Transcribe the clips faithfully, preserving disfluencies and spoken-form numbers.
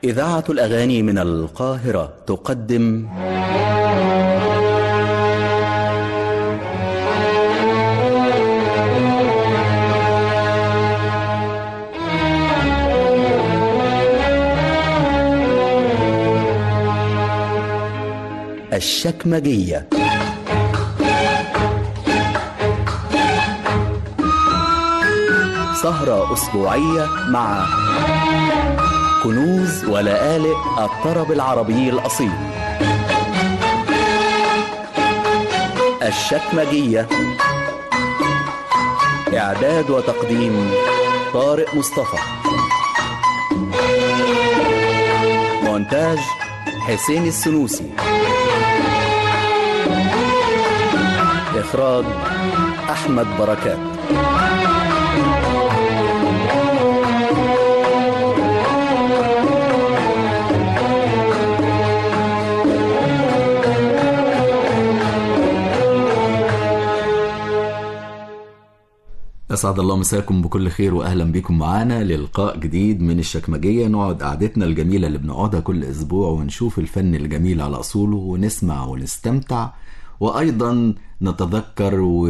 إذاعة الأغاني من القاهرة تقدم الشكمجية. سهرة أسبوعية مع كنوز ولآلئ الطرب العربي الأصيل. الشكمجية، إعداد وتقديم طارق مصطفى، مونتاج حسين السنوسي، إخراج أحمد بركات. أسعد الله مساكم بكل خير وأهلا بكم معانا للقاء جديد من الشكمجية. نقعد قعدتنا الجميلة اللي بنقعدها كل أسبوع ونشوف الفن الجميل على أصوله ونسمع ونستمتع، وأيضا نتذكر و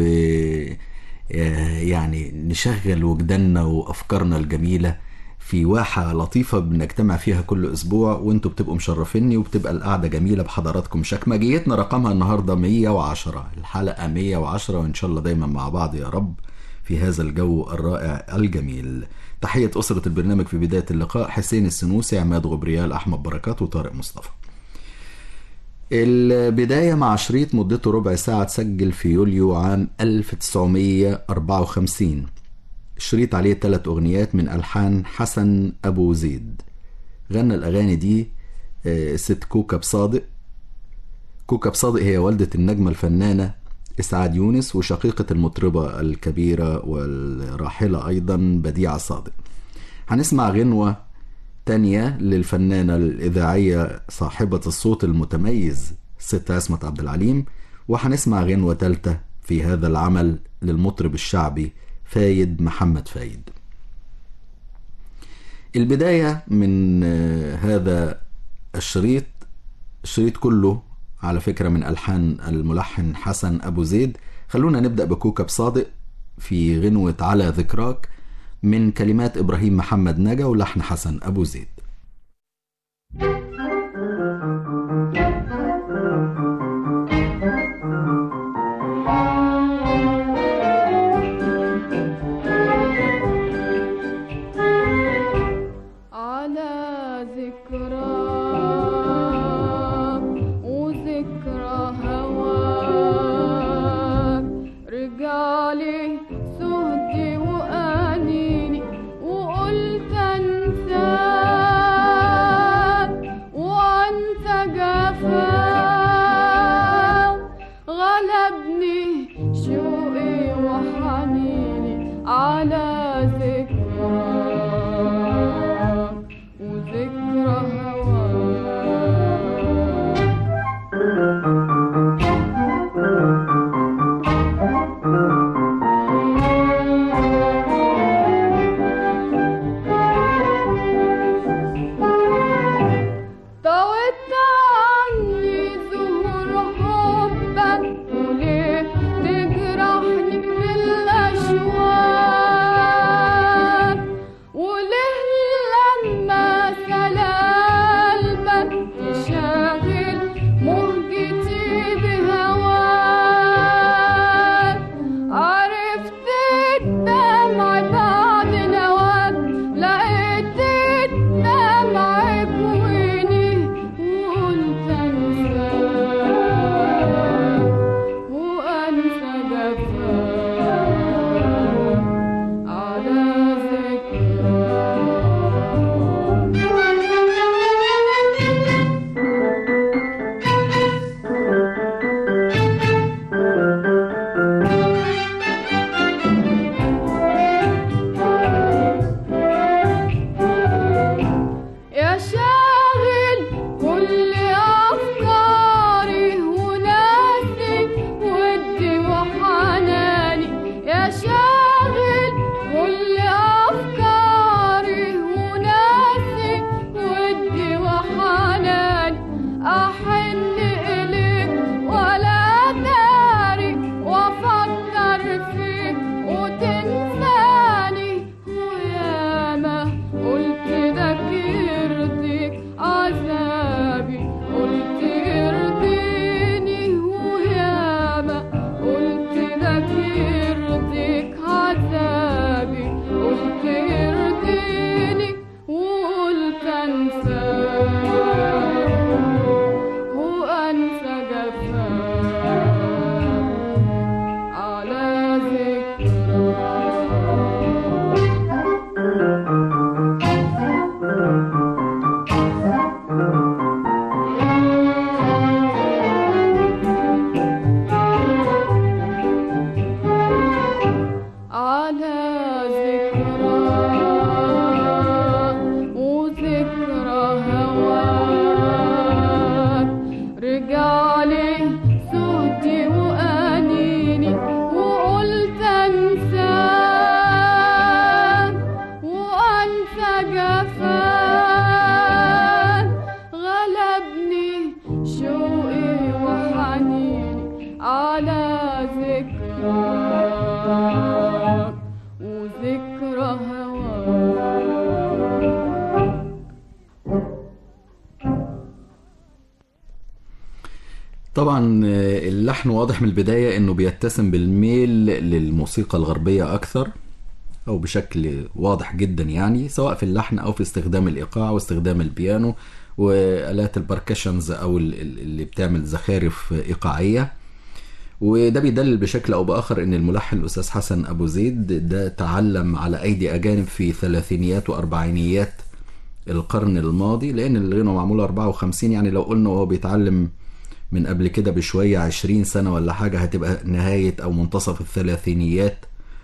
يعني نشغل وجداننا وأفكارنا الجميلة في واحة لطيفة بنجتمع فيها كل أسبوع، وانتوا بتبقوا مشرفيني وبتبقى القعدة جميلة بحضراتكم. شكمجيتنا رقمها النهاردة مية وعشرة، الحلقة مية وعشرة، وإن شاء الله دايما مع بعض يا رب في هذا الجو الرائع الجميل. تحية أسرة البرنامج في بداية اللقاء: حسين السنوسي، عماد غبريال، أحمد بركات، وطارق مصطفى. البداية مع شريط مدته ربع ساعة تسجل في يوليو عام ألف وتسعمية وأربعة وخمسين. الشريط عليه ثلاث أغنيات من ألحان حسن أبو زيد. غنى الأغاني دي ست كوكب صادق. كوكب صادق هي والدة النجمة الفنانة إسعاد يونس، وشقيقة المطربة الكبيرة والراحلة أيضا بديعة صادق. هنسمع غنوة تانية للفنانة الإذاعية صاحبة الصوت المتميز ست عصمت عبد العليم، وهنسمع غنوة تالتة في هذا العمل للمطرب الشعبي فايد محمد فايد. البداية من هذا الشريط، الشريط كله على فكرة من ألحان الملحن حسن أبو زيد. خلونا نبدأ بكوكب صادق في غنوة على ذكراك من كلمات إبراهيم محمد نجا ولحن حسن أبو زيد. وليه لما سلالبك طبعا اللحن واضح من البداية انه بيتسم بالميل للموسيقى الغربية اكثر، او بشكل واضح جدا يعني، سواء في اللحن او في استخدام الايقاع واستخدام البيانو والات البركشنز او اللي بتعمل زخارف ايقاعية. وده بيدلل بشكل او باخر ان الملحن الاستاذ حسن ابو زيد ده تعلم على ايدي اجانب في ثلاثينيات واربعينيات القرن الماضي، لان الغنوة معمولة اربعة وخمسين، يعني لو قلنا وهو بيتعلم من قبل كده بشوية عشرين سنة ولا حاجة هتبقى نهاية او منتصف الثلاثينيات،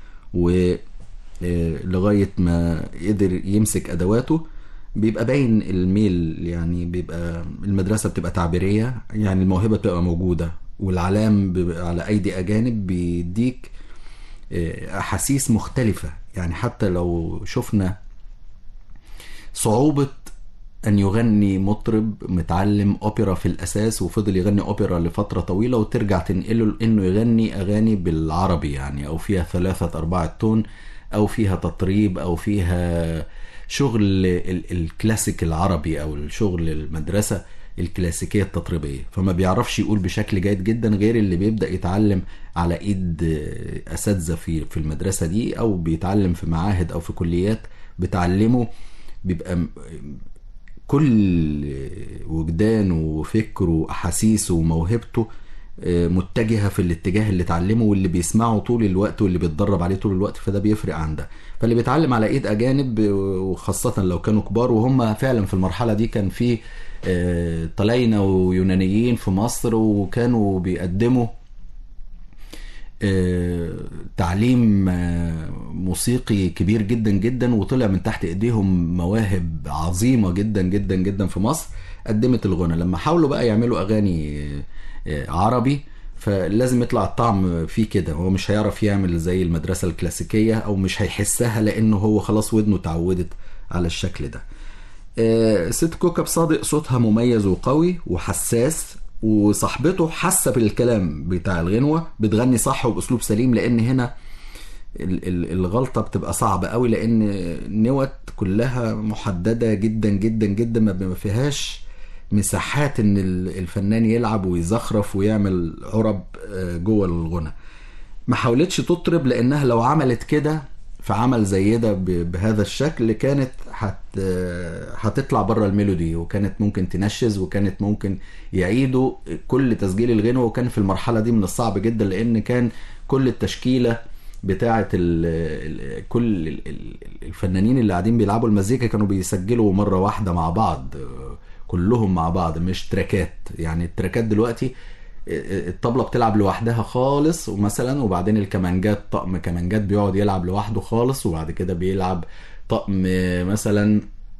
ولغاية ما قدر يمسك ادواته. بيبقى باين الميل، يعني بيبقى المدرسة بتبقى تعبيرية، يعني الموهبة بتبقى موجودة، والعلام بيبقى على ايدي اجانب بيديك احاسيس مختلفة. يعني حتى لو شفنا صعوبة أن يغني مطرب متعلم أوبرا في الأساس وفضل يغني أوبرا لفترة طويلة وترجع تنقله إنه يغني أغاني بالعربي، يعني أو فيها ثلاثة أربعة تون، أو فيها تطريب، أو فيها شغل الكلاسيك العربي، أو الشغل المدرسة الكلاسيكية التطريبية. فما بيعرفش يقول بشكل جيد جدا غير اللي بيبدأ يتعلم على إيد أساتذة في في المدرسة دي، أو بيتعلم في معاهد أو في كليات بتعلمه. بيبقى كل وجدانه وفكره وأحاسيسه وموهبته متجهة في الاتجاه اللي اتعلمه واللي بيسمعه طول الوقت واللي بيتدرب عليه طول الوقت، فده بيفرق عن ده. فاللي بيتعلم على ايد اجانب وخاصة لو كانوا كبار، وهم فعلا في المرحلة دي كان في طلاينة ويونانيين في مصر وكانوا بيقدموا تعليم موسيقي كبير جدا جدا، وطلع من تحت ايديهم مواهب عظيمة جدا جدا جدا في مصر قدمت الغنى. لما حاولوا بقى يعملوا اغاني عربي فلازم يطلع الطعم فيه كده، هو مش هيعرف يعمل زي المدرسة الكلاسيكية، او مش هيحسها لانه هو خلاص ودنه اتعودت على الشكل ده. ست كوكب صادق صوتها مميز وقوي وحساس، وصاحبته حاسه بالكلام بتاع الغنوة، بتغني صح وباسلوب سليم، لان هنا الغلطة بتبقى صعبة قوي، لان نوت كلها محددة جدا جدا جدا، ما فيهاش مساحات ان الفنان يلعب ويزخرف ويعمل عرب جوه الغنى. ما حاولتش تطرب، لانها لو عملت كده في عمل زي ده بهذا الشكل كانت هت هتطلع بره الميلودي، وكانت ممكن تنشز، وكانت ممكن يعيدوا كل تسجيل الغنوة. وكان في المرحلة دي من الصعب جدا، لان كان كل التشكيلة بتاعة ال كل الفنانين اللي قاعدين بيلعبوا المزيكا كانوا بيسجلوا مرة واحدة مع بعض، كلهم مع بعض، مش تراكات. يعني التراكات دلوقتي الطبلة بتلعب لوحدها خالص، ومثلا وبعدين الكمانجات، طقم كمانجات بيقعد يلعب لوحده خالص، وبعد كده بيلعب طقم مثلا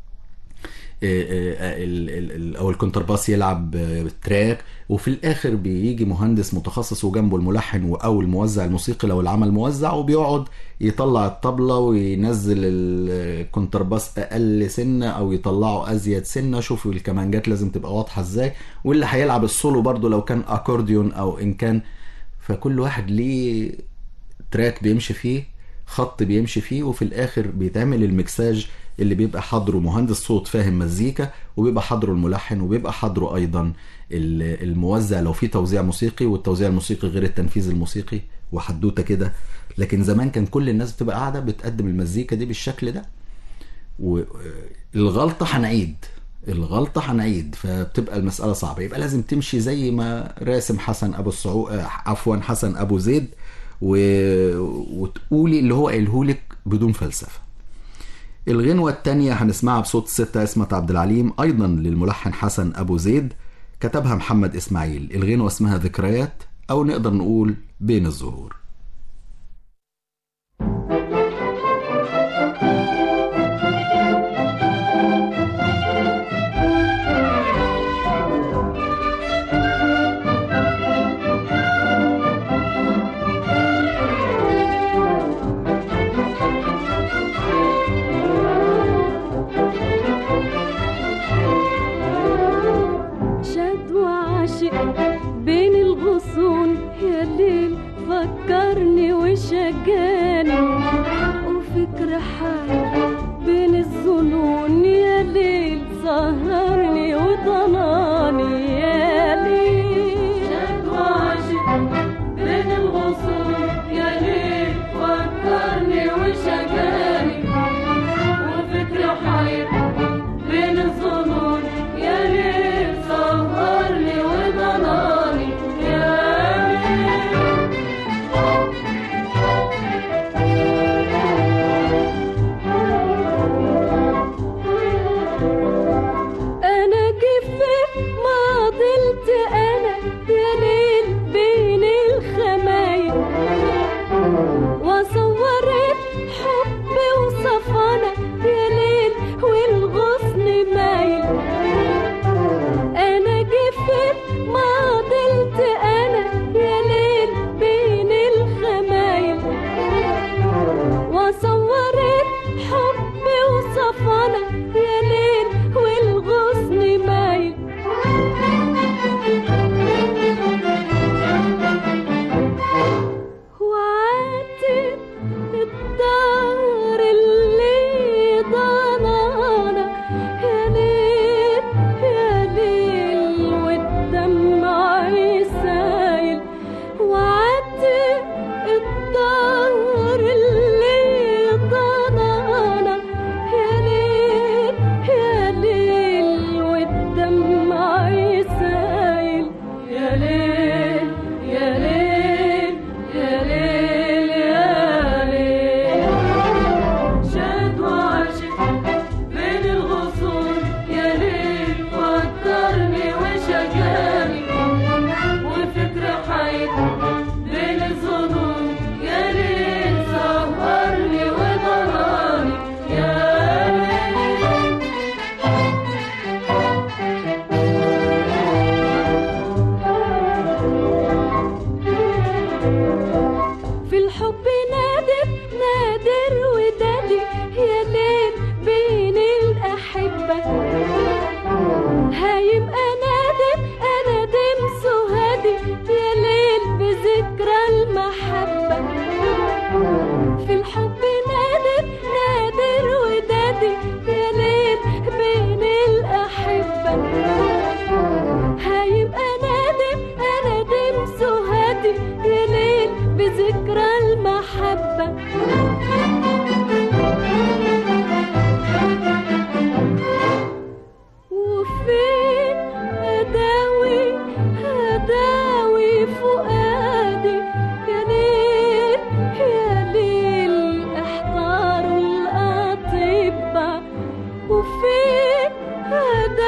او الكونترباس يلعب تراك، وفي الاخر بيجي مهندس متخصص وجنبه الملحن او الموزع الموسيقي لو العمل موزع، وبيقعد يطلع الطبلة وينزل الكونترباس اقل سنة او يطلعه ازيد سنة. شوفوا الكمانجات لازم تبقى واضحة ازاي، واللي هيلعب السولو برضو لو كان اكورديون او ان كان، فكل واحد ليه تراك بيمشي فيه، خط بيمشي فيه، وفي الاخر بيتعمل المكساج اللي بيبقى حضره مهندس صوت فاهم مزيكا، وبيبقى حضره الملحن، وبيبقى حضره ايضا الموزع لو في توزيع موسيقي، والتوزيع الموسيقي غير التنفيذ الموسيقي، وحدوته كده. لكن زمان كان كل الناس بتبقى قاعدة بتقدم المزيكا دي بالشكل ده، والغلطة هنعيد الغلطة هنعيد فبتبقى المسألة صعبة. يبقى لازم تمشي زي ما راسم حسن أبو الصعو عفوا حسن أبو زيد، و... وتقولي اللي هو قايلهولك بدون فلسفة. الغنوة التانية هنسمعها بصوت الستة اسمت عبد العليم، أيضا للملحن حسن أبو زيد، كتبها محمد إسماعيل. الغنوة اسمها ذكريات، أو نقدر نقول بين الزهور. بين الغصون يا الليل فكر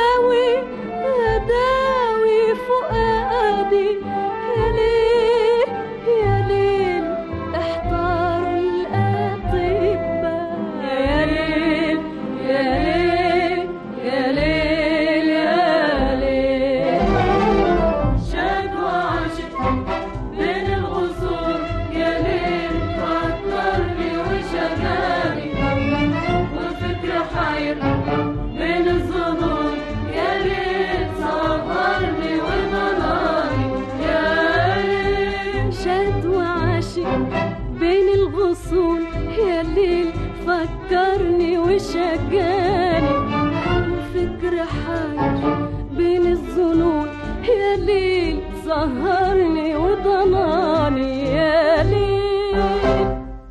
داوي يا داوي فؤادي يا ليل يا ليل احضروا الأطباء يا ليل يا ليل يا ليل يا ليل شاد وعاشق بين الغصون يا ليل فكرني وشغالي والفكر حير بين الظنون يا ليل صبرني وضلالي يا ليل شاد وعاشق بين الغصون يا ليل فكرني وشجاني والفكر حير بين الظنون يا ليل سهرني وضناني يا ليل.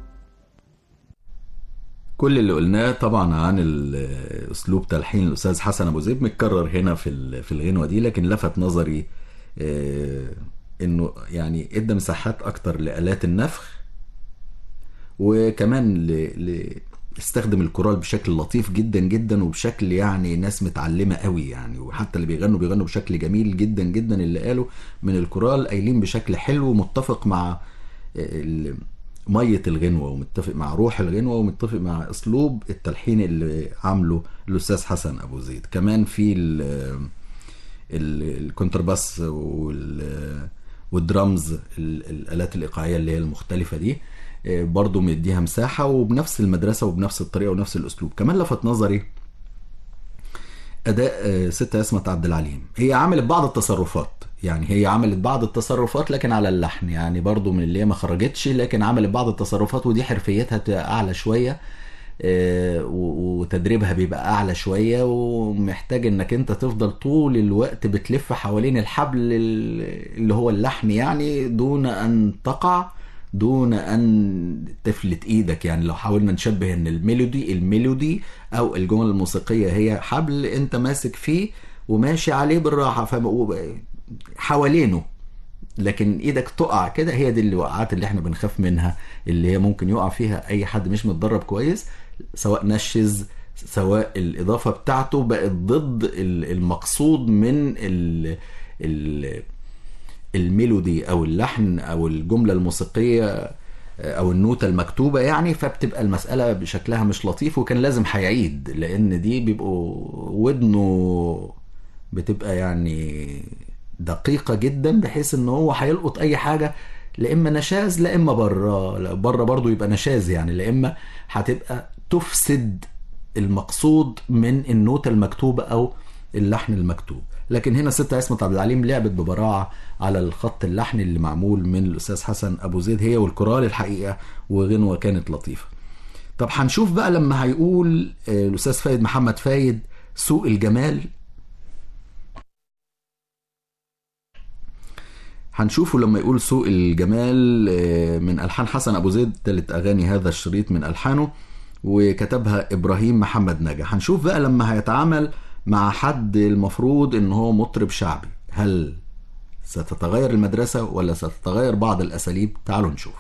كل اللي قلناه طبعا عن اسلوب تلحين الاستاذ حسن ابو زيد متكرر هنا في في الغنوه دي، لكن لفت نظري انه يعني ادى مساحات اكتر لآلات النفخ، وكمان ل... ل... استخدم الكورال بشكل لطيف جدا جدا وبشكل يعني ناس متعلمه قوي يعني، وحتى اللي بيغنوا بيغنوا بشكل جميل جدا جدا. اللي قالوا من الكورال قايلين بشكل حلو ومتفق مع ال... ميه الغنوه، ومتفق مع روح الغنوه، ومتفق مع اسلوب التلحين اللي عامله الاستاذ حسن ابو زيد. كمان في ال... ال... الكونترباس وال... والدرامز، الالات الايقاعيه اللي هي المختلفه دي برضو مديها مساحة، وبنفس المدرسة وبنفس الطريقة ونفس الأسلوب. كمان لفت نظري أداء ستة اسمة عبد العليم. هي عملت بعض التصرفات، يعني هي عملت بعض التصرفات لكن على اللحن، يعني برضو من اللي هي ما خرجتش، لكن عملت بعض التصرفات، ودي حرفيتها بتبقى أعلى شوية وتدريبها بيبقى أعلى شوية، ومحتاج إنك أنت تفضل طول الوقت بتلف حوالين الحبل اللي هو اللحن، يعني دون أن تقع، دون ان تفلت ايدك. يعني لو حاولنا نشبه ان الميلودي الميلودي او الجمل الموسيقيه هي حبل انت ماسك فيه وماشي عليه بالراحه حوالينه، لكن ايدك تقع كده، هي دي الوقعات اللي احنا بنخاف منها، اللي هي ممكن يقع فيها اي حد مش متدرب كويس، سواء نشز سواء الاضافه بتاعته بقت ضد المقصود من ال ال الميلودي او اللحن او الجملة الموسيقية او النوتة المكتوبة يعني، فبتبقى المسألة بشكلها مش لطيف، وكان لازم هيعيد، لان دي بيبقوا ودنه بتبقى يعني دقيقة جدا، بحيث ان هو هيلقط اي حاجة، لا اما نشاز لا اما بره بره برضو يبقى نشاز، يعني لا اما هتبقى تفسد المقصود من النوتة المكتوبة او اللحن المكتوب. لكن هنا ستة اسمة عبد العليم لعبت ببراعة على الخط اللحن اللي معمول من الأستاذ حسن أبو زيد، هي والكورال الحقيقة، وغنوة كانت لطيفة. طب هنشوف بقى لما هيقول الأستاذ فايد محمد فايد سوق الجمال، هنشوفه لما يقول سوق الجمال من ألحان حسن أبو زيد، ثالث أغاني هذا الشريط من ألحانه، وكتبها إبراهيم محمد ناجح. هنشوف بقى لما هيتعامل مع حد المفروض ان هو مطرب شعبي، هل ستتغير المدرسة ولا ستتغير بعض الأساليب؟ تعالوا نشوف.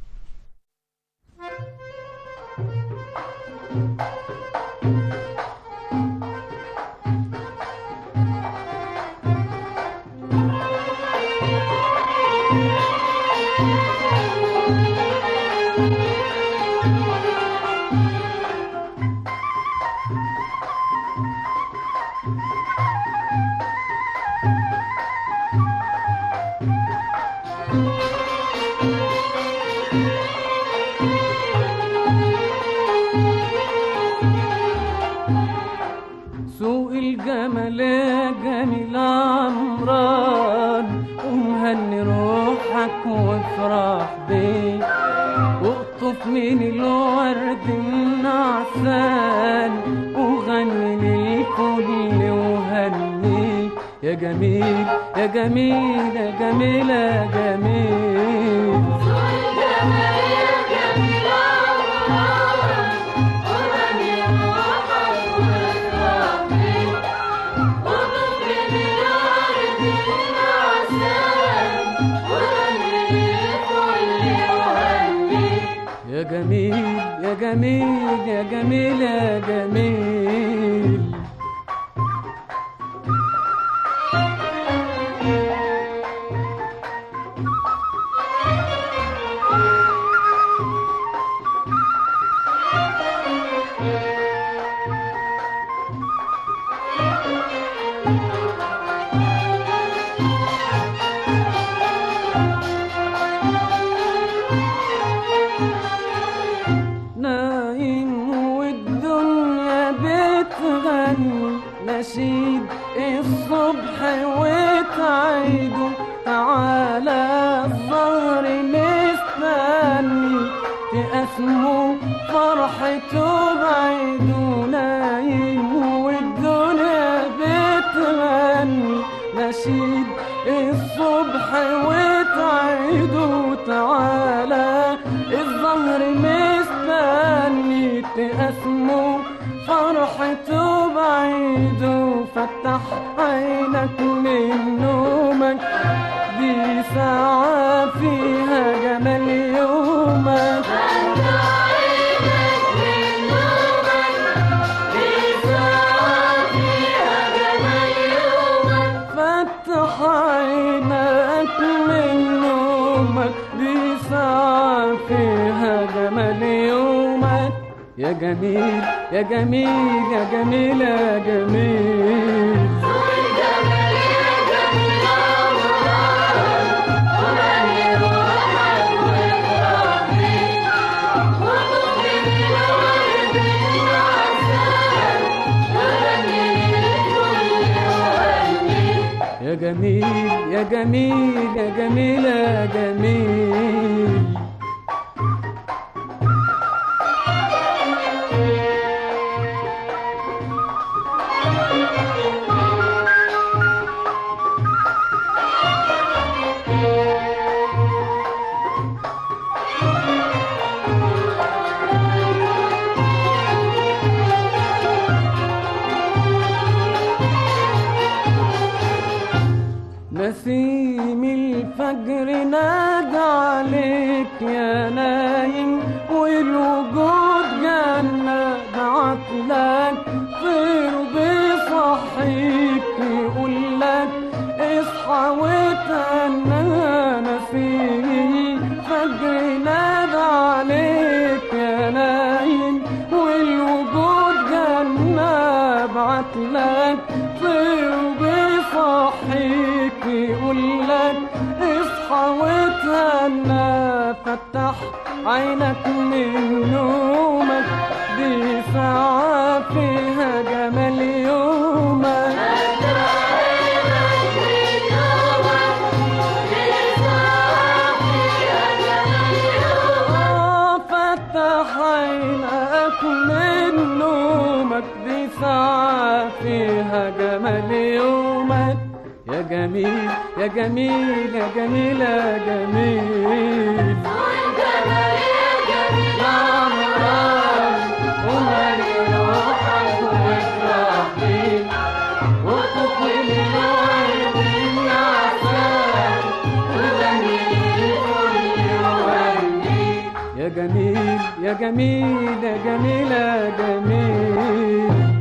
سوق الجمال يا جميل عمران، ومهني روحك وافرح بيه، واقطف من الورد النعسان، وغني للكل وهني يا جميل يا جميل يا جميل يا جميل. سوق الجمال يا جميل عمران، ومهني روحك وافرح بيه، واقطف من الورد النعسان، وغني للكل وهني يا جميل يا جميل يا جميل يا جميل. نايم والدنيا بتغني نشيد الصبح وتعيده، تعالى الظهر مستني تقسمه فرحته بعيده. نايم والدنيا بتغني نشيد الصبح وتعيده، تعالى الظهر مستني تقسمه فرحته بعيده. فتح عينك من نومك دي ساعة فيها جمال يومك. فتح عينك من نومك دي ساعة فيها جمال يومك. يا جميل يا جميل يا جميل يا جميل يا جميل يا جميل يا جميل يا جميل. نسيم الفجر نادى عليك يا نايم والوجود جنة، بعتلك طير بيصحيك يقولك اصحى وتهنى. نسيم الفجر نادى عليك يا نايم والوجود جنة، بعتلك طير بيصحيك يقولك اصحى وتهنى. فتح عينك من نومك دي ساعة فيها جمال يومك. فتح عينك من نومك دي ساعة فيها جمال يومك. يا جميل يا جميل يا جميل يا جميل يا جميل يا جميل يا جميل يا جميل.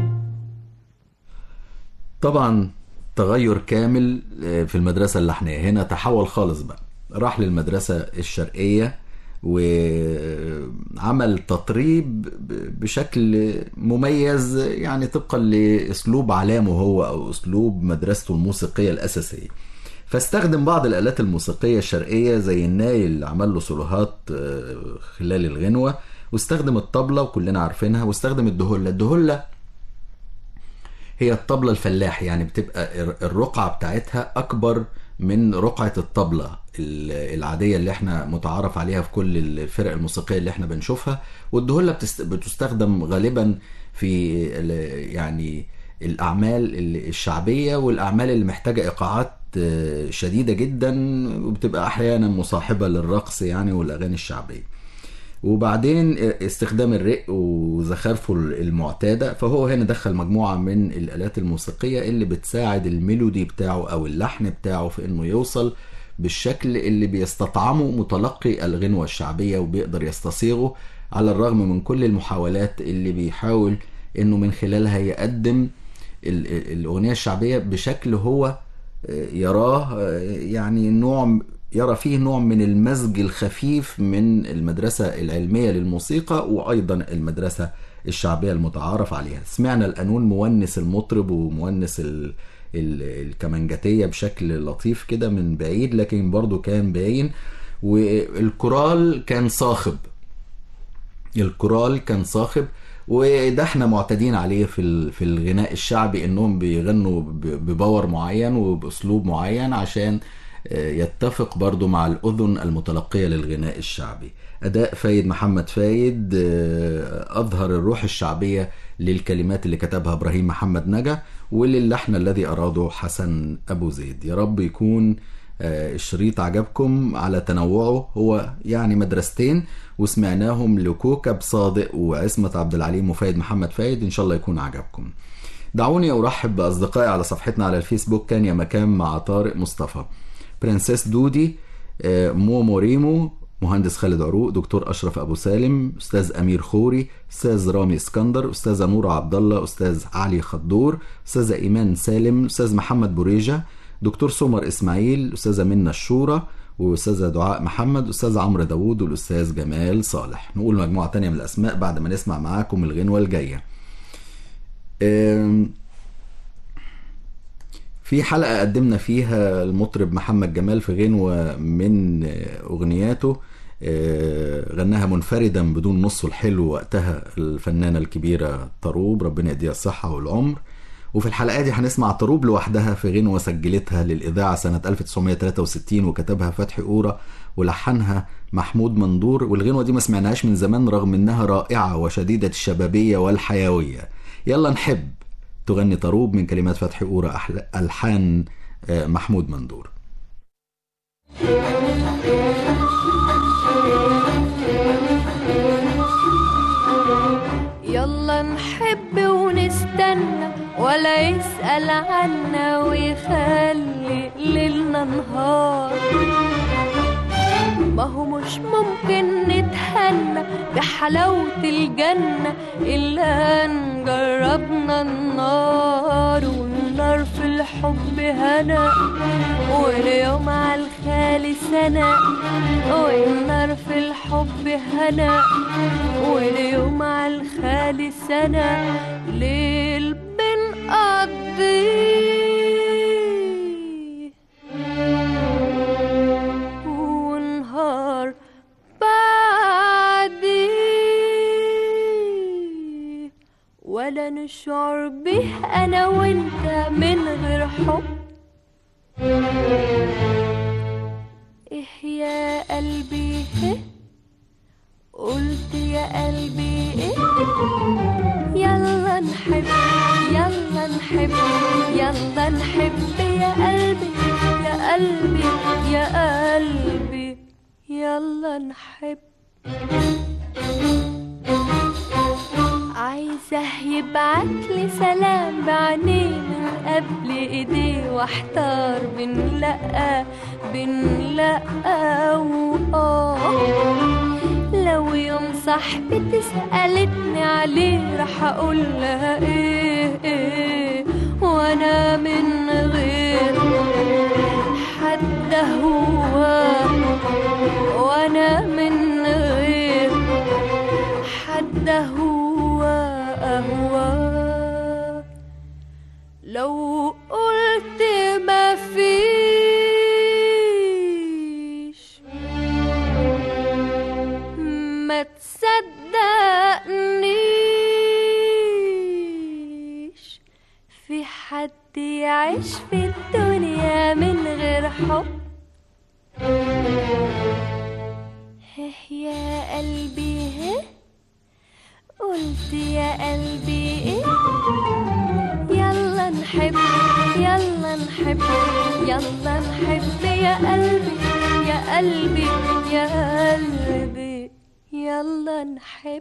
طبعا تغير كامل في المدرسة اللحنية. هنا تحول خالص بقى، راح للمدرسة الشرقية وعمل تطريب بشكل مميز، يعني طبقا لأسلوب علامه هو أو أسلوب مدرسته الموسيقية الأساسية. فاستخدم بعض الآلات الموسيقية الشرقية زي الناي اللي عمل له سولوهات خلال الغنوة، واستخدم الطبلة وكلنا عارفينها، واستخدم الدهلة. الدهلة هي الطبلة الفلاح، يعني بتبقى الرقعة بتاعتها أكبر من رقعة الطبلة العادية اللي احنا متعارف عليها في كل الفرق الموسيقية اللي احنا بنشوفها. والدهلة بتستخدم غالبا في يعني الأعمال الشعبية والأعمال اللي محتاجة إيقاعات شديدة جدا، وبتبقى أحيانا مصاحبة للرقص يعني والأغاني الشعبية. وبعدين استخدام الرق وزخارفه المعتادة، فهو هنا دخل مجموعة من الآلات الموسيقية اللي بتساعد الميلودي بتاعه أو اللحن بتاعه في إنه يوصل بالشكل اللي بيستطعمه متلقي الغنوة الشعبية وبيقدر يستصيغه، على الرغم من كل المحاولات اللي بيحاول إنه من خلالها يقدم الأغنية الشعبية بشكل هو يراه، يعني نوع يرى فيه نوع من المزج الخفيف من المدرسة العلمية للموسيقى وأيضا المدرسة الشعبية المتعارف عليها. سمعنا القانون مونس المطرب ومونس الكمانجاتية بشكل لطيف كده من بعيد، لكن برضو كان باين. والكورال كان صاخب، الكورال كان صاخب، وده احنا معتادين عليه في في الغناء الشعبي، انهم بيغنوا بباور معين وباسلوب معين عشان يتفق برضو مع الاذن المتلقية للغناء الشعبي. اداء فايد محمد فايد اظهر الروح الشعبية للكلمات اللي كتبها ابراهيم محمد نجا، وللحن الذي اراده حسن ابو زيد. يا رب يكون الشريط عجبكم على تنوعه، هو يعني مدرستين وسمعناهم لكوكب صادق وعصمت عبد العليم وفايد محمد فايد، ان شاء الله يكون عجبكم. دعوني ارحب باصدقائي على صفحتنا على الفيسبوك. كان يا مكان مع طارق مصطفى، برنسيس دودي، مومو ريمو، مهندس خالد عروق، دكتور اشرف ابو سالم، استاذ امير خوري، استاذ رامي اسكندر، استاذه نور عبد الله، استاذ علي خضور، استاذه ايمان سالم، استاذ محمد بوريجه، دكتور سمر اسماعيل، استاذه منى الشورى، واستاذه دعاء محمد، استاذ عمرو داوود، والاستاذ جمال صالح. نقول مجموعه تانية من الاسماء بعد ما نسمع معاكم الغنوه الجايه. في حلقه قدمنا فيها المطرب محمد جمال في غنوه من اغنياته غناها منفردا بدون نصه الحلو وقتها الفنانه الكبيره طروب، ربنا يديها الصحه والعمر. وفي الحلقة دي هنسمع طروب لوحدها في غنوة سجلتها للإذاعة سنة ألف وتسعمية وتلاتة وستين وكتبها فتحي قورة ولحنها محمود مندور. والغنوة دي ما سمعناهاش من زمان رغم إنها رائعة وشديدة الشبابية والحيوية. يلا نحب تغني طروب من كلمات فتحي قورة، ألحان محمود مندور. يلا نحب ونستنى ولا يسأل عنا ويخلي ليلنا نهار، ما هو مش ممكن نتهنى بحلاوة الجنة إلا نجربنا النار. والنار في الحب هنا واليوم على الخالي سنة، والنار في الحب هنا واليوم على الخالي سنة. ليل بنقضيه ونهار بعديه، ولا نشعر به أنا وإنت من غير حب. إيه يا قلبي إيه قلت يا قلبي إيه؟ يلا نحب يلا نحب يلا نحب يا قلبي يا قلبي يا قلبي يلا نحب. عايزه يبعتلي سلام بعينيه من قبل ايديه، واحتار بين لأ بين لأ وآه. لو يوم صاحبتي سألتني عليه راح اقول لها ايه ايه، وانا من غير حد هو، وانا من غير حد هو اهوى. لو قلت ما فيش ما تصدقنيش، في حد يعيش في الدنيا من غير حب. هه يا قلبي هه قلت يا قلبي ايه؟ يلا نحب يلا نحب يلا نحب يا قلبي يا قلبي يا قلبي يلا نحب.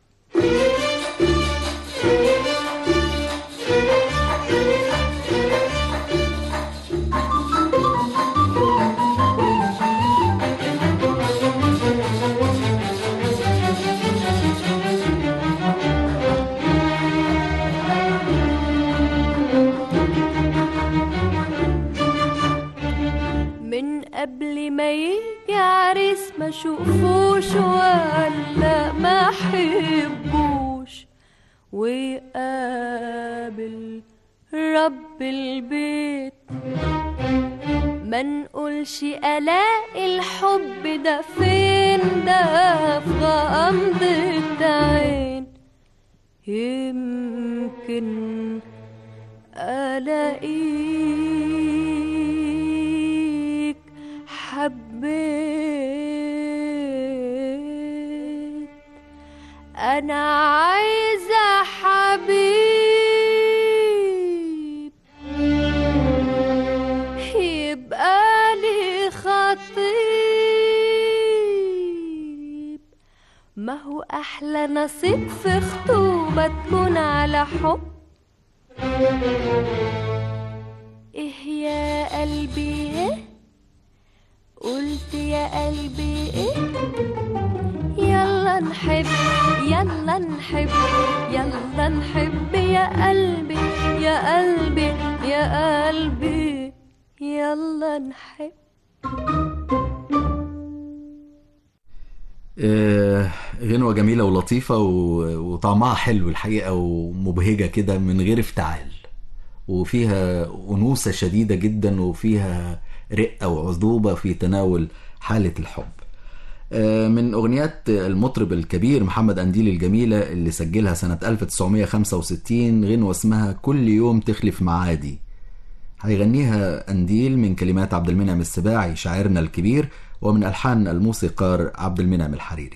من قبل ما يجي عريس ما شوفوش ولا ما حبوش، وقابل رب البيت. ما نقولش الاقي الحب ده فين، ده في غمضة عين. يمكن الاقيك حبيت. انا عايزة حبيب يبقى لي خطيب. ما هو احلى نصيب في خطوبة تكون على حب. ايه يا قلبي ايه قلت يا قلبي ايه؟ يلا نحب يلا نحب يلا نحب يا قلبي يا قلبي يا قلبي يلا نحب. آه، غنوة جميلة ولطيفة وطعمها حلو الحقيقة ومبهجة كده من غير افتعال، وفيها أنوثة شديدة جدا وفيها رقة وعذوبة في تناول حالة الحب. من أغنيات المطرب الكبير محمد قنديل الجميلة اللي سجلها سنة ألف وتسعمية وخمسة وستين غنوة اسمها كل يوم تخلف معادي. هيغنيها قنديل من كلمات عبد المنعم السباعي شاعرنا الكبير، ومن ألحان الموسيقار عبد المنعم الحريري.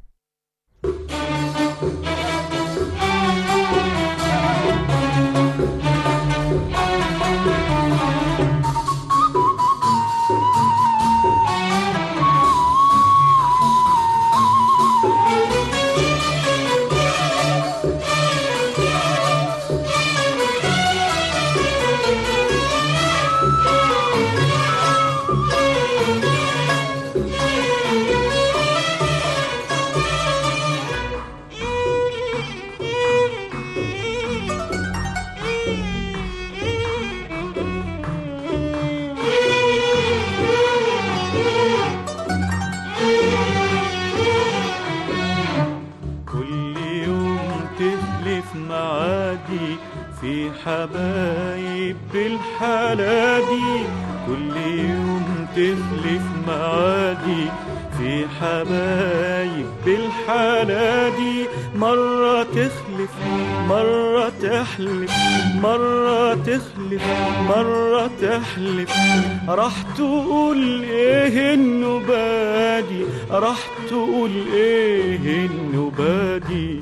في حبايب بالحلادي، كل يوم تخلف معادي في حبايب بالحلادي. مرة تخلف مرة تحلف مرة تخلف مرة تحلف. راح تقول ايه انه بادي راح تقول ايه انه بادي.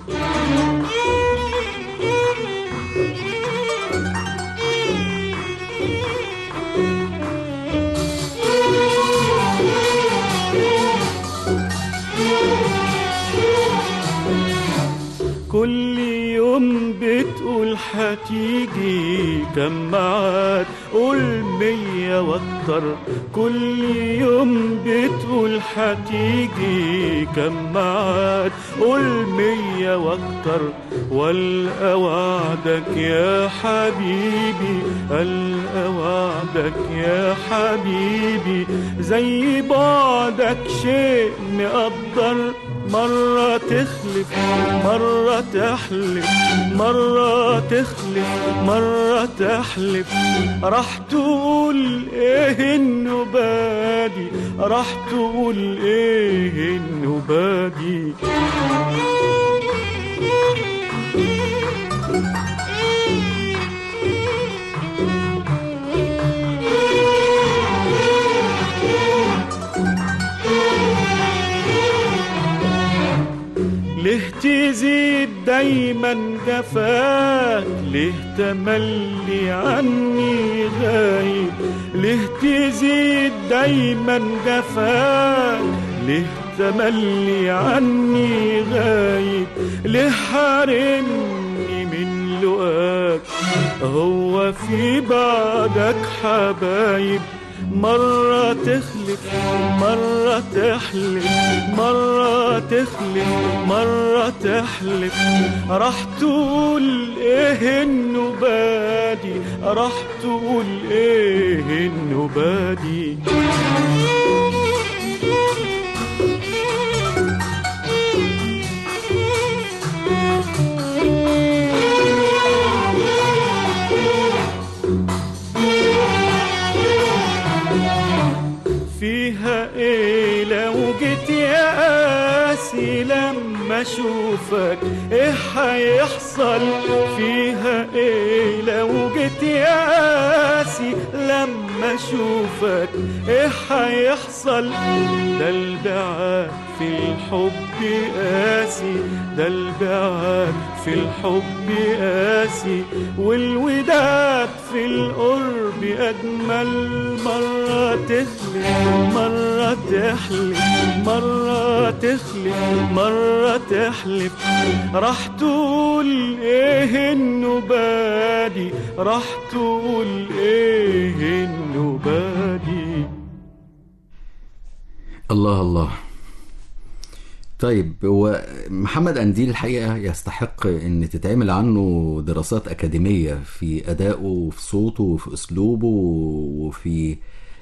كل يوم بتقول هتيجي كم معاد قول مية واكتر. كل يوم بتقول هتيجي كم معاد قول مية واكتر. والقى وعدك يا حبيبي القى وعدك يا حبيبي زي بعدك شيء مقدر. مرة تخلف مرة تحلف مرة تخلف مرة تحلف. راح تقول ايه انه بادي راح تقول ايه انه بادي. ليه تزيد دايما جفاك ليه تملي عني غايب. ليه تزيد دايما جفاك ليه تملي عني غايب. ليه حارمني من لقاك هو في بعدك حبايب. مرة تخلف مرة تحلف مرة تخلف مرة تحلف. راح تقول ايه انه بادي راح تقول ايه انه بادي. فيها ايه لو جيت يا قاسي لما اشوفك ايه هيحصل؟ فيها ايه لو جيت يا قاسي لما اشوفك ايه هيحصل؟ ده البعاد في الحب قاسي، ده البعاد في الحب قاسي، والوداد في القرب أجمل. مرة تخلف مرة تحلف، مرة تخلف مرة تحلف، راح تقول ايه النبادي، راح تقول ايه النبادي. الله الله. طيب، هو محمد قنديل الحقيقة يستحق ان تتعمل عنه دراسات أكاديمية في أدائه وفي صوته وفي أسلوبه وفي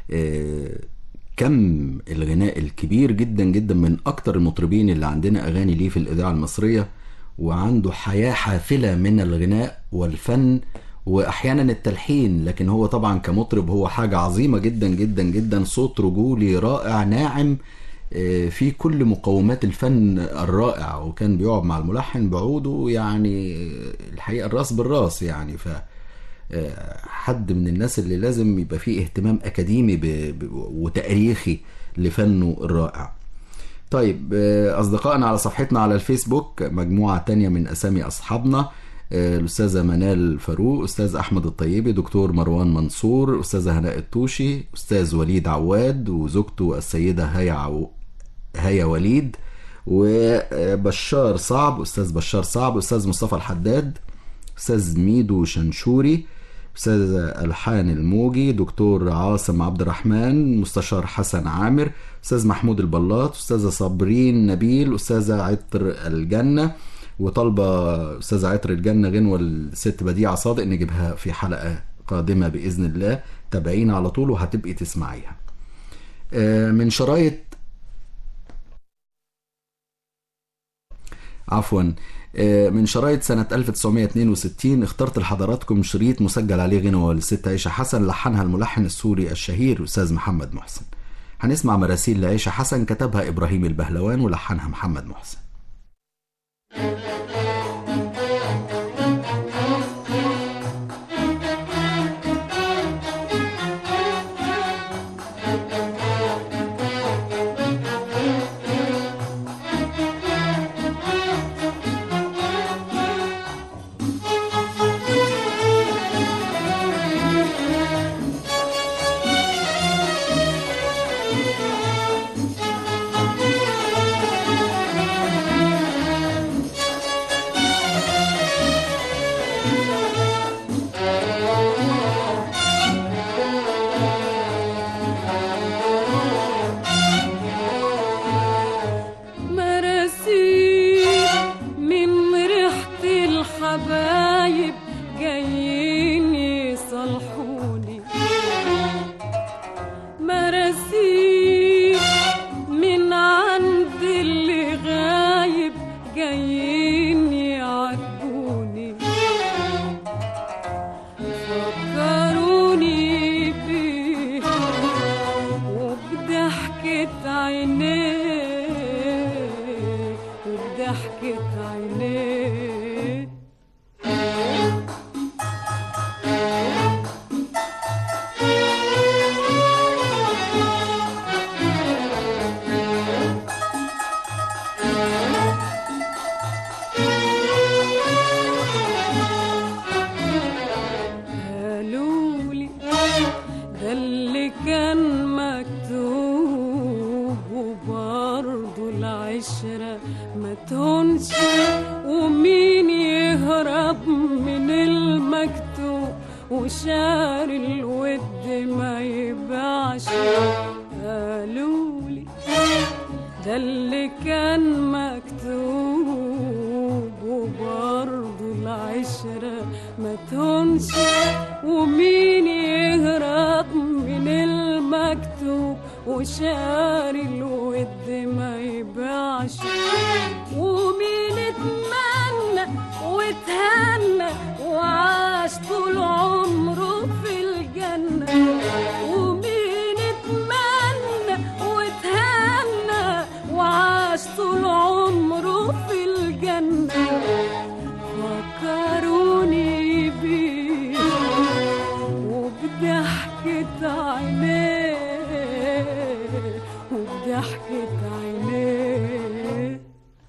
كم الغناء الكبير جدا جدا، من أكتر المطربين اللي عندنا أغاني ليه في الإذاعة المصرية، وعنده حياة حافلة من الغناء والفن وأحيانا التلحين. لكن هو طبعا كمطرب هو حاجة عظيمة جدا جدا جدا، صوت رجولي رائع ناعم في كل مقومات الفن الرائع، وكان بيقعد مع الملحن بعوده يعني الحقيقة الراس بالراس يعني. ف حد من الناس اللي لازم يبقى فيه اهتمام أكاديمي وتاريخي لفنه الرائع. طيب، أصدقائنا على صفحتنا على الفيسبوك مجموعة تانية من أسامي أصحابنا: الأستاذة منال فاروق، أستاذ أحمد الطيبي، دكتور مروان منصور، أستاذة هناء الطوشي، أستاذ وليد عواد وزوجته السيدة هيا عو... هيا وليد، وبشار صعب، أستاذ بشار صعب، أستاذ مصطفى الحداد، أستاذ ميدو شنشوري، أستاذ ألحان الموجي، دكتور عاصم عبد الرحمن، مستشار حسن عامر، أستاذ محمود البلاط، أستاذة صابرين نبيل، أستاذة عطر الجنة، وطالبة أستاذة عطر الجنة غنوة الست بديعة صادق نجيبها في حلقة قادمة بإذن الله. تابعينا على طول وهتبقي تسمعيها. من شرايط عفوا من شرايط سنة ألف وتسعمائة واثنين وستين اخترت لحضراتكم شريط مسجل عليه غنوة للست عيشة حسن، لحنها الملحن السوري الشهير أستاذ محمد محسن. هنسمع مراسيل لعيشة حسن، كتبها إبراهيم البهلوان ولحنها محمد محسن. ومين اتمنى عينيه وبضحكة عينيه.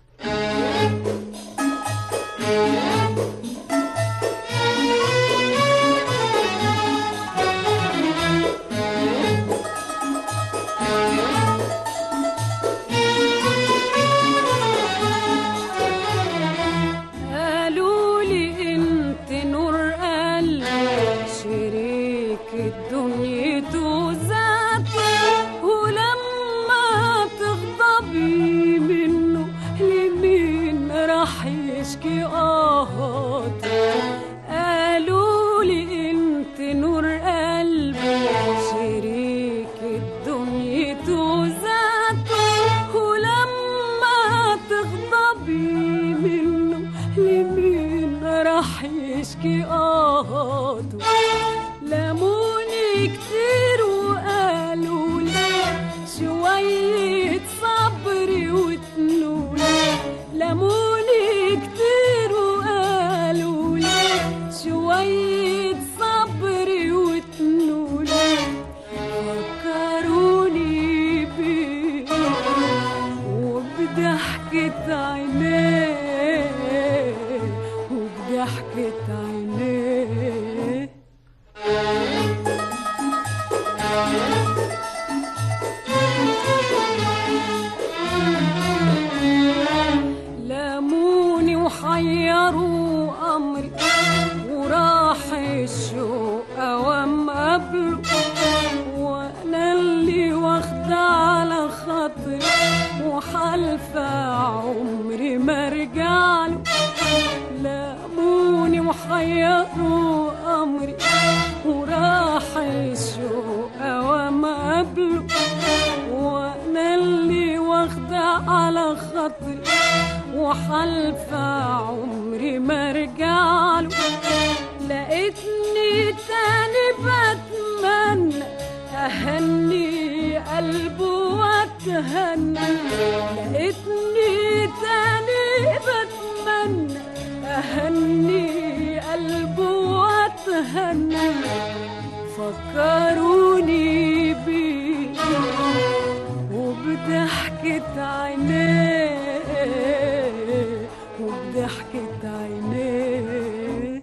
لموني كتير وقالوا لي شوية صبر وتنولي. لموني كتير وقالوا لي شوية صبر وتنولي. فكروني بيه وبضحكة عينيه وبضحكة عينيه. لاموني وحيروا أمري وراح الشوق أوام قبله، وأنا اللي واخدة على خاطري وحالفة عمري ما رجعله. لاموني وحيروا أمري وراح الشوق أوام قبله، وأنا اللي واخدة على خاطري وحالفة عمري ما رجعله. لقيتني تاني بتمنى أهني قلبه واتهنى. لقيتني تاني بتمنى أهني قلبه واتهنى. فكروني بيه وبضحكة عينيه وبضحكة عينيه.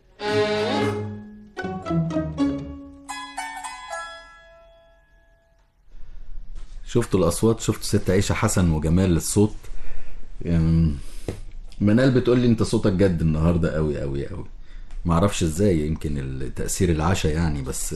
شفتوا الأصوات، شفتوا ست عيشة حسن وجمال الصوت. يعني منال بتقول لي انت صوتك جد النهارده قوي قوي قوي، معرفش ازاي، يمكن التأثير العشاء يعني، بس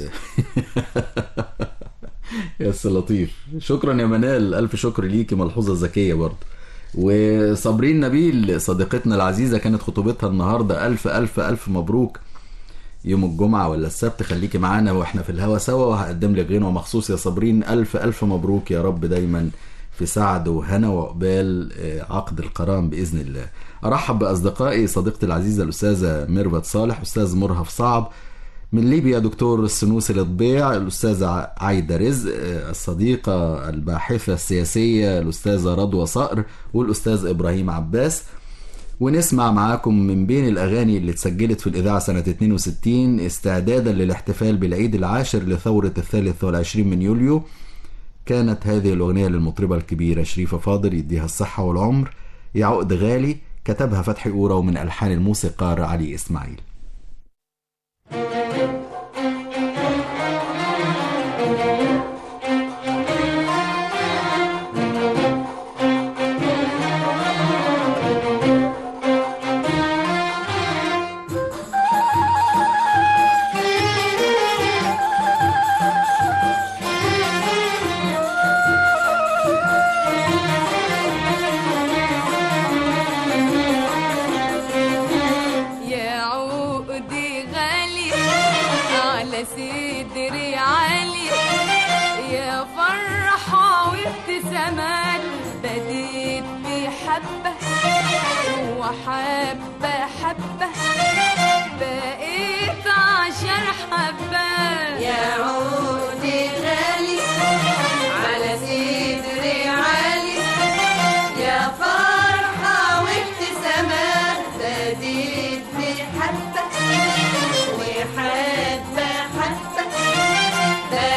يا لطيف. شكرا يا منال، ألف شكر ليكي، ملحوظة ذكية برضه. وصابرين نبيل صديقتنا العزيزة كانت خطوبتها النهاردة، ألف ألف ألف مبروك. يوم الجمعة ولا السبت خليكي معانا واحنا في الهوا سوا، وهقدم لك غنوة مخصوص يا صابرين. ألف ألف مبروك، يا رب دايما في سعد وهنا وعقبال عقد القران بإذن الله. أرحب بأصدقائي، صديقتي العزيزة الأستاذة ميرفت صالح، أستاذ مرهف صعب من ليبيا، دكتور السنوسي للطبيع، الأستاذة عايدة رزق، الصديقة الباحثة السياسية الأستاذة رضوى صقر، والأستاذ إبراهيم عباس. ونسمع معاكم من بين الأغاني اللي اتسجلت في الإذاعة سنة اثنين وستين استعدادا للاحتفال بالعيد العاشر لثورة الثالث والعشرين من يوليو. كانت هذه الأغنية للمطربة الكبيرة شريفة فاضل، يديها الصحة والعمر، يا عقد غالي، كتبها فتحي قورة ومن ألحان الموسيقار علي إسماعيل. وحبة حبة بقيت عشر حبة، يا عودي غالي على صدري عالي، يا فرحة وابتسامات بديت بحبة وحبة حبة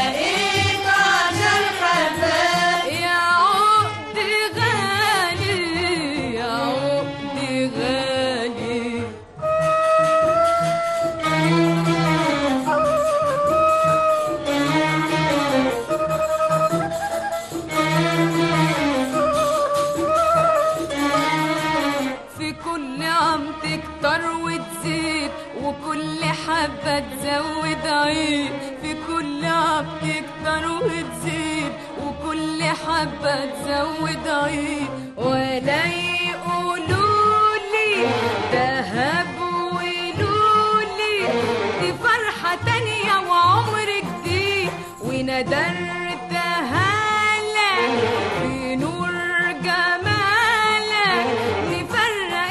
الفرحة بتكتر وتزيد وكل حبة تزود عيد ولا يقولولي دهب ويلولي دي فرحة تانية وعمر جديد وندرتها لك في نور جمالك تفرق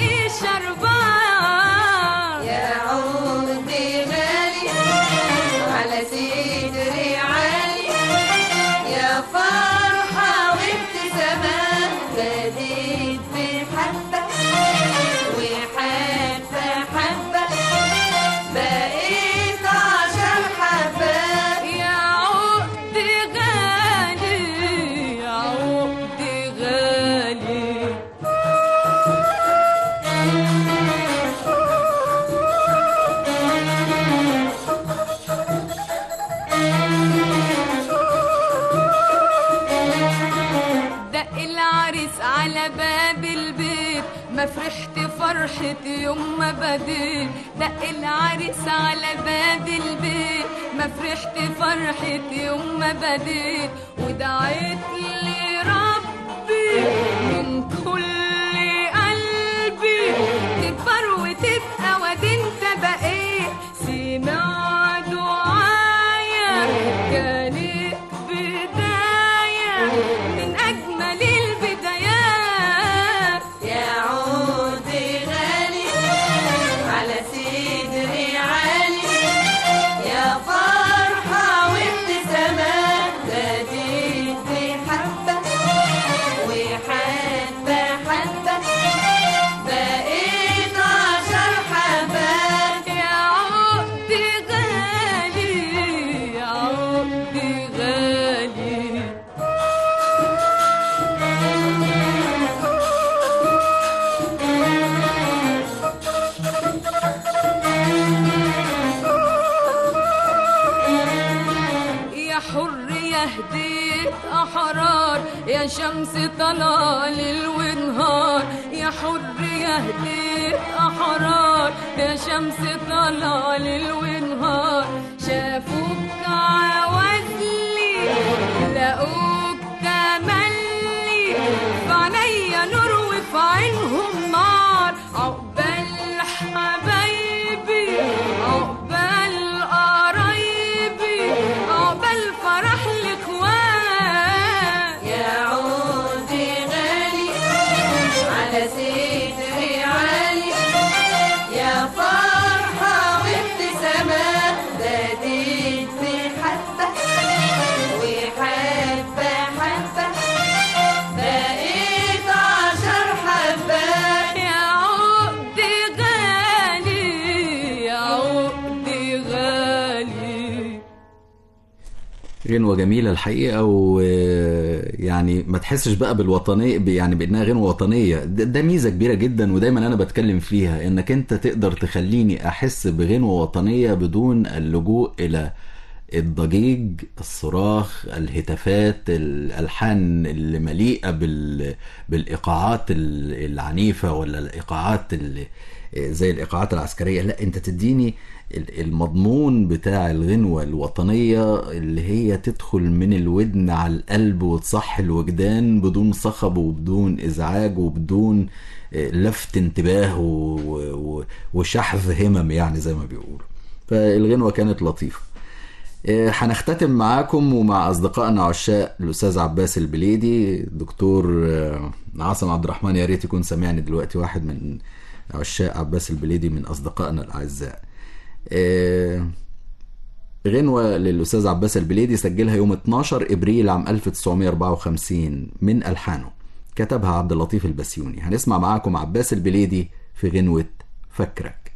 الشربان يا عودي غالي على صدري عالي يا فرحة وابتسامات بديت بحبة وحبة حبة بقيت عشر حبات يا عقدي غالي يا عقدي غالي دق العريس على باب البيت ما فرحت فرحة يوم ما بديت دق العريس على باب البيت ما فرحت فرحة يوم ما بديت ودعيت لي ربي من كل قلبي تكبر وتبقى واد انت بقيت سمع دعايا كانت بداية من أجمل البدايات يا عودي غالي على صدري عالي يا فرحة وابتسامات بديت بحبة وحبة حبة بقيت عشر حبات يا عقدي غالي يا عقدي غالي يا حر يا هديت أحرار يا شمس طلع ليل ونهار يا حر يا هديت أحرار يا شمس طلع ليل ونهار شافوك عوزلي لقوك تملي في عينيا نور وفي عينهم نار عقبال حبايبي عقبال قرايبي عقبال فرح الاخوان يا عودي غالي على صدري عالي يا فرحة وابتسامات بديت بحبة وحبة حبة بقيت عشر حبات يا عقدي غالي يا عقدي غالي غنوة جميلة الحقيقة، ويعني ما تحسش بقى بالوطنية، يعني بأنها غنوة وطنية. ده, ده ميزة كبيرة جدا، ودايما أنا بتكلم فيها إنك أنت تقدر تخليني أحس بغنوة وطنية بدون اللجوء إلى الضجيج، الصراخ، الهتافات، الألحان اللي مليئة بال... بالإيقاعات العنيفة ولا الإيقاعات اللي زي الإيقاعات العسكرية. لا، أنت تديني المضمون بتاع الغنوة الوطنية اللي هي تدخل من الودن على القلب وتصح الوجدان بدون صخب وبدون إزعاج وبدون لفت انتباه وشحذ همم، يعني زي ما بيقولوا. فالغنوة كانت لطيفة. هنختتم معاكم ومع أصدقائنا عشاق الأستاذ عباس البليدي. دكتور عاصم عبد الرحمن يا ريت يكون سامعني دلوقتي، واحد من عشاق عباس البليدي من أصدقائنا الأعزاء. غنوة للأستاذ عباس البليدي سجلها يوم اتناشر إبريل عام ألف وتسعمائة وأربعة وخمسين من ألحانه، كتبها عبد اللطيف البسيوني. هنسمع معاكم عباس البليدي في غنوة فكرك.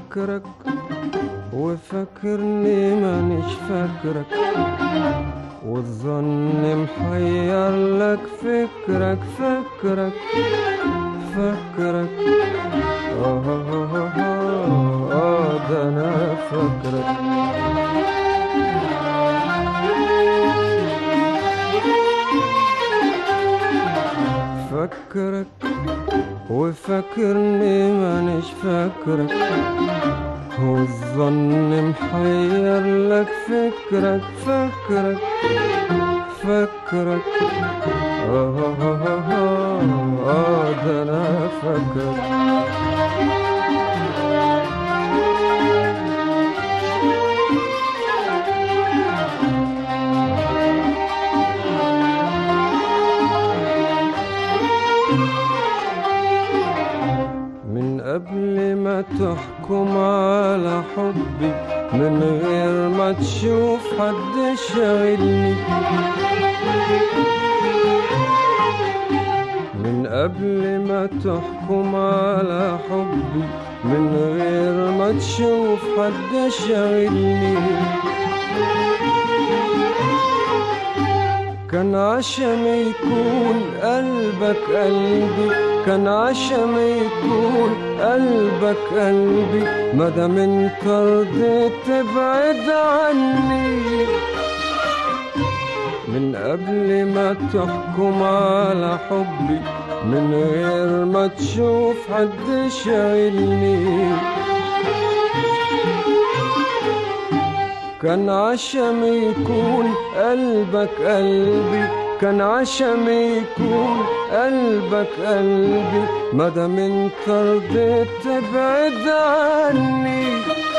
فاكرك وفاكرني مانيش فاكرك، والظن محير لك فكرك فكرك فكرك آه آه آه آه آه ده أنا فاكرك. فاكرك وفاكرني مانيش فاكرك، والظن محير لك فكرك فكرك فكرك آه آه آه آه آه ده أنا فاكرك. قبل ما تحكم على حبي من غير ما تشوف حد شاغلني، من قبل ما تحكم على حبي من غير ما تشوف حد شاغلني، كان عشم يكون قلبك قلبي، كان عشم يكون قلبك قلبي، مادام انت رضيت تبعد عني، من قبل ما تحكم على حبي من غير ما تشوف حد شاغلني، كان عشم يكون قلبك قلبي، كان عشم يكون قلبك قلبي، مادام انت رضيت تبعد عني.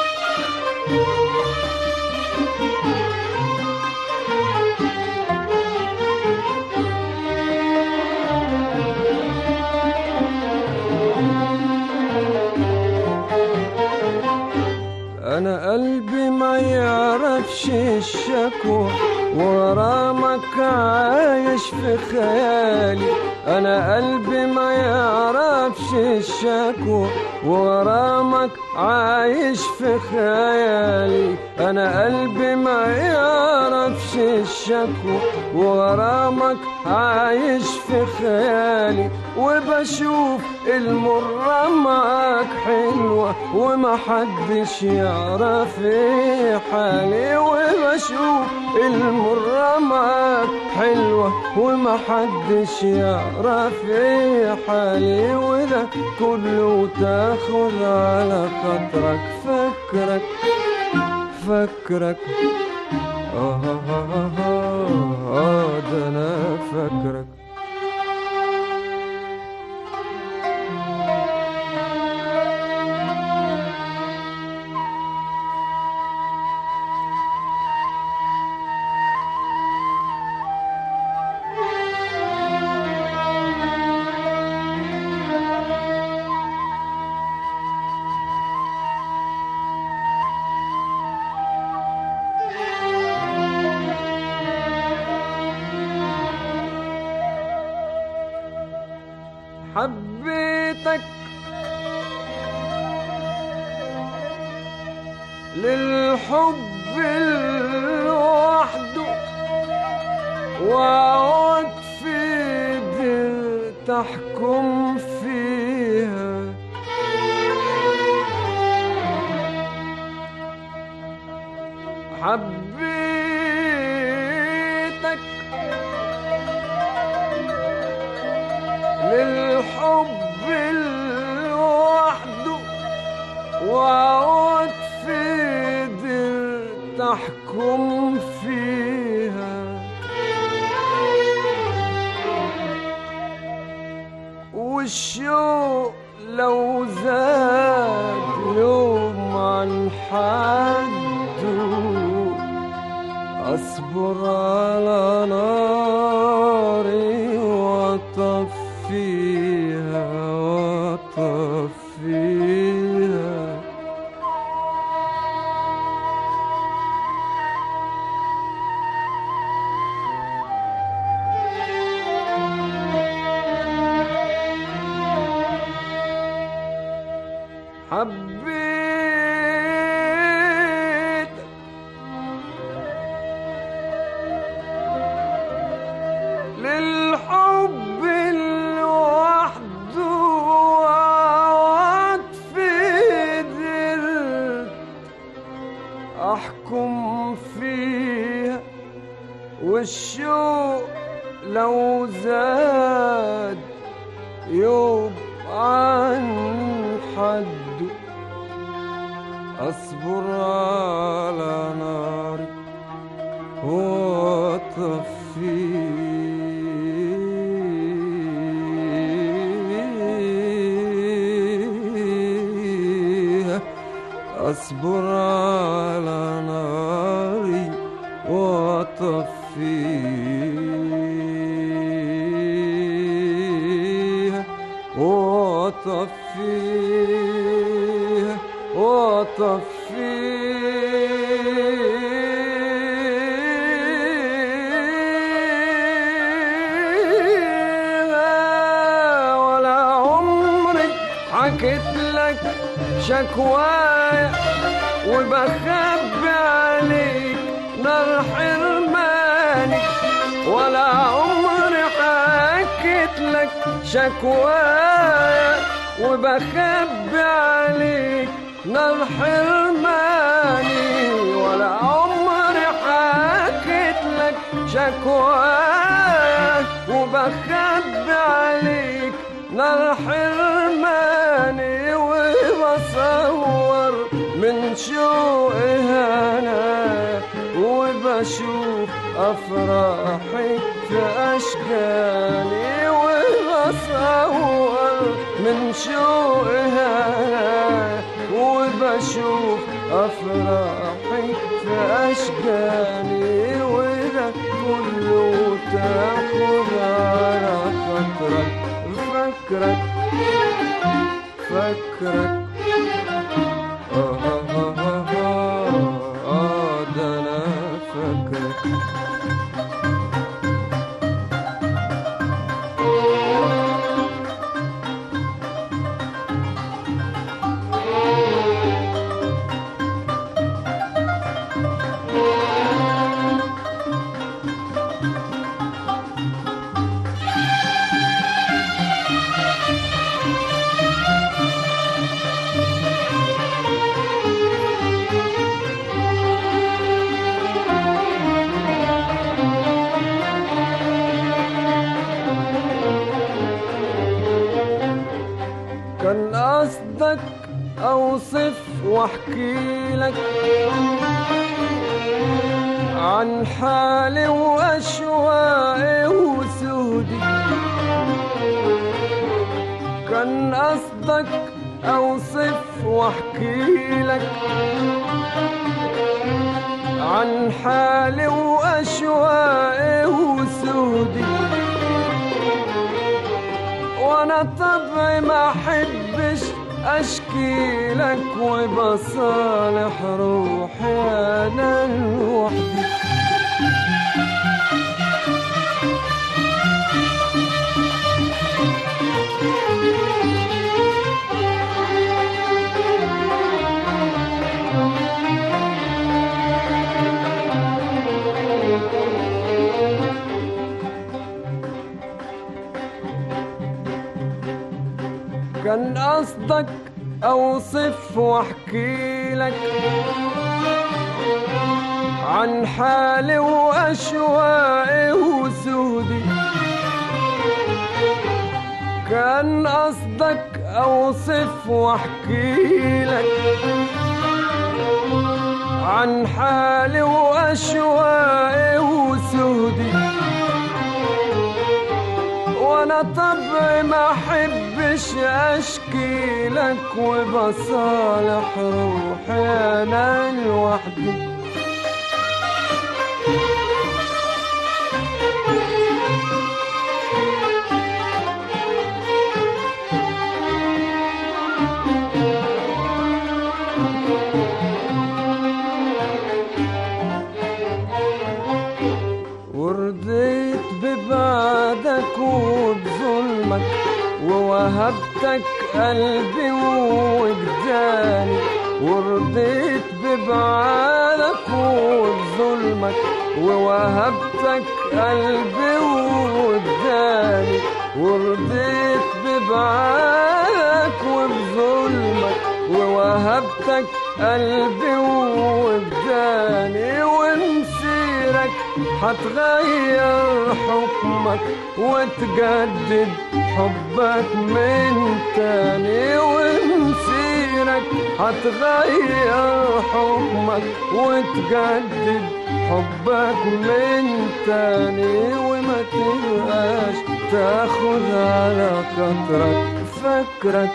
أنا قلبي ما يعرفش الشكوى، وغرامك عايش في خيالي، أنا قلبي ما يعرفش الشكوى، وغرامك عايش في خيالي، أنا قلبي ما يعرفش الشكوى، وغرامك عايش في خيالي، وبشوف المرة معاك حلوة وما حدش يعرف ايه حالي، وبشوف المرة معاك حلوة وما حدش يعرف ايه حالي، وده كله تاخد على خاطرك فكرك فكرك آه آه آه آه آه ده أنا فكرك. حبيتك للحب لوحده، وعود في دير تحكم فيها، حبيتك للحب لوحده، وعود في دير تحكم فيها، والشوق لو زاد يوم عن حده، أصبر على ناري وأطفيها وأطفيها. حبيت والشوق لو زاد يوم عن حده أصبر على ناري وأطفيها أصبر على ناري وأطفيها وأطفيها وأطفيها ولا عمري حكيت لك شكوايا وبخبي عليك نار حرماني ولا عمري حكيت لك شكوايا وبخبي عليك نار حرماني ولا عمري حكيت لك شكوايا وبخبي عليك نار حرماني وبصور من شوقها أنا وبشوف أفراحي في أشكالي وبصور من شوقها وبشوف أفراحي في أشكالي وده كله تاخد على فكرك فكرك فكرك آه آه آه آه آه ده أنا فكرك كان قصدك أوصف واحكي لك عن حالي وأشواقي وسودي كان قصدك أوصف واحكي لك عن حالي وأشواقي وسودي وانا طبعي ما احبش اشكي لك وبصالح روحي انا لوحدي كان قصدك أوصف واحكي لك عن حالي وأشواقي وسودي كان قصدك أوصف واحكي لك عن حالي وأشواقي وسودي وانا طبعي ما احبش اشكي لك وبصالح روحي انا لوحدي ورضيت ببعدك وبظلمك ووهبتك قلبي ووجداني ورضيت ببعدك وبظلمك ووهبتك قلبي ووجداني ورضيت ببعدك وبظلمك ووهبتك قلبي ووجداني ومسيرك هتغير حكمك وتجدد حبك من تاني، ومسيرك هتغير حكمك وتجدد حبك من تاني، وما تبقاش تاخد على خاطرك فكرك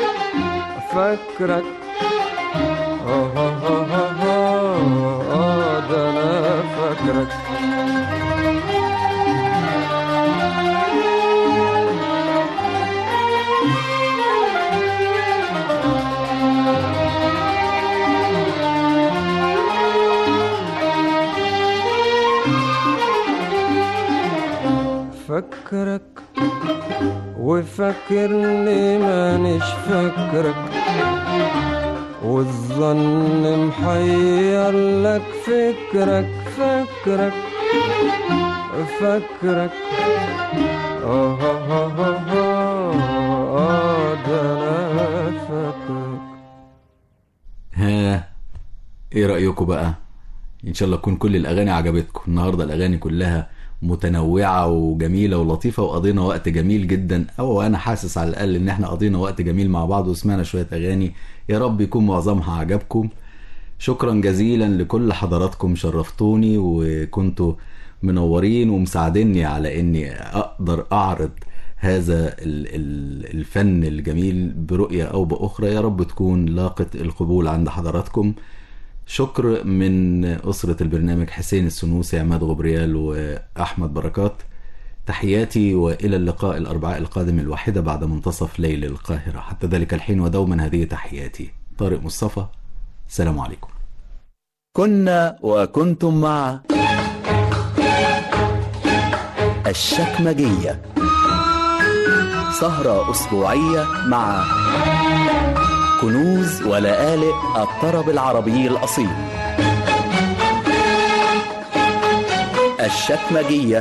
فكرك آه آه آه آه آه ده أنا فكرك. فكرك وفكرني مانيش فكرك، والظن محير لك فكرك فكرك فكرك آه آه آه آه آه ده أنا فكرك. ها ايه رأيكم بقى؟ ان شاء الله تكون كل الاغاني عجبتكم. النهاردة الاغاني كلها متنوعة وجميلة ولطيفة، وقضينا وقت جميل جدا، او انا حاسس على الاقل ان احنا قضينا وقت جميل مع بعض وسمعنا شوية اغاني. يا رب يكون معظمها عجبكم. شكرا جزيلا لكل حضراتكم، شرفتوني وكنتوا منورين ومساعديني على اني اقدر اعرض هذا الفن الجميل برؤية او باخرى. يا رب تكون لاقت القبول عند حضراتكم. شكر من أسرة البرنامج حسين السنوسي، عماد غبريال وأحمد بركات. تحياتي وإلى اللقاء الأربعاء القادم الواحدة بعد منتصف ليل القاهرة. حتى ذلك الحين ودوما هذه تحياتي، طارق مصطفى. السلام عليكم. كنا وكنتم مع الشكمجية، سهرة أسبوعية مع كنوز ولآلئ الطرب العربي الأصيل. الشكمجية،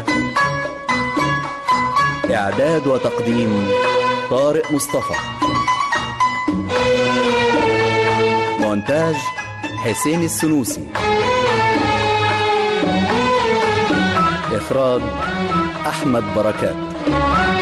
إعداد وتقديم طارق مصطفى، مونتاج حسين السنوسي، إخراج أحمد بركات.